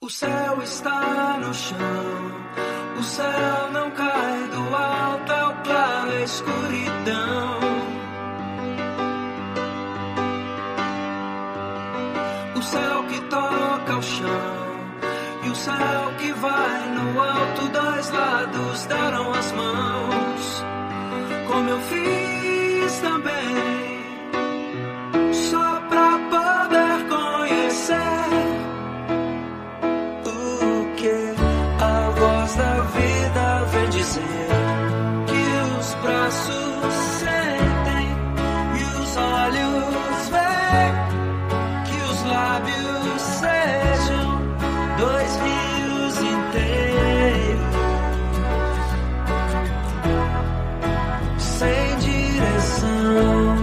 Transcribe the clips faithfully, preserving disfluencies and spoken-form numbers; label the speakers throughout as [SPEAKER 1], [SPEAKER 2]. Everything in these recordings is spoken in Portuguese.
[SPEAKER 1] O céu está no chão, o céu não cai do alto, é o claro, é a escuridão. O céu que toca o chão e o céu que vai no alto, dois lados deram as mãos, como eu fiz também, só pra poder conhecer o que a voz da vida vem dizer, que os braços sentem e os olhos veem, que os lábios sejam dois rios inteiros, sem direção.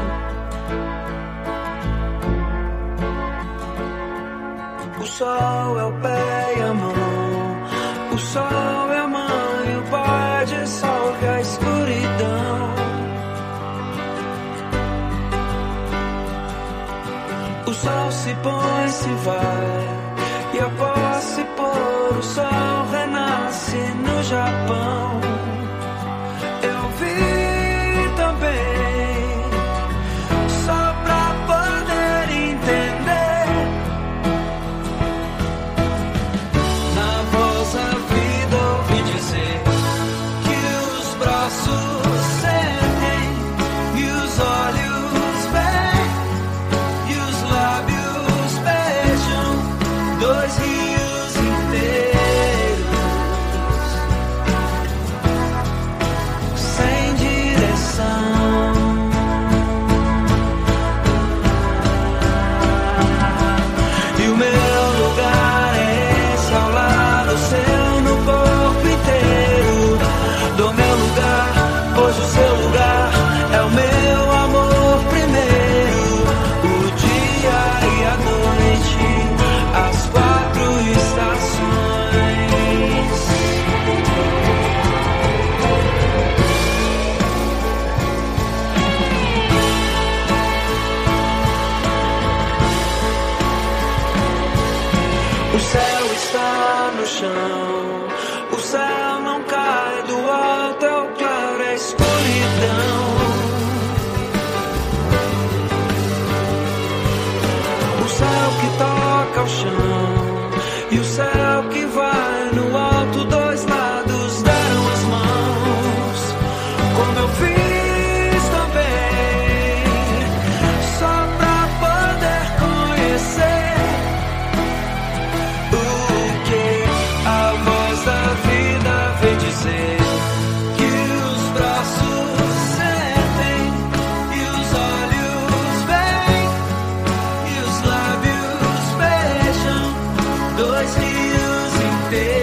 [SPEAKER 1] O sol é o pé e a mão, o sol é a mãe, o pai dissolve a escuridão. O sol se põe, se vai, e após se pôr, o sol renasce no Japão. Eu vi também, só pra poder entender, na voz da vida ouvi dizer que os braços sentem e os olhos veem e os lábios beijam dois rios inteiros, sem direção. E o meu lugar é esse, ao lado seu, no corpo inteiro. Do meu lugar, pois o seu lugar é o meu amor primeiro. O dia e a noite, as quatro estações. O céu está no chão, o céu não cai do alto, é o claro, é a escuridão. O céu que toca o chão e o céu que vai no alto, dois lados deram as mãos, como eu fiz também, só pra poder conhecer o que a voz da vida vem dizer, que os braços sentem e os olhos veem e os lábios beijam dois rios inteiros.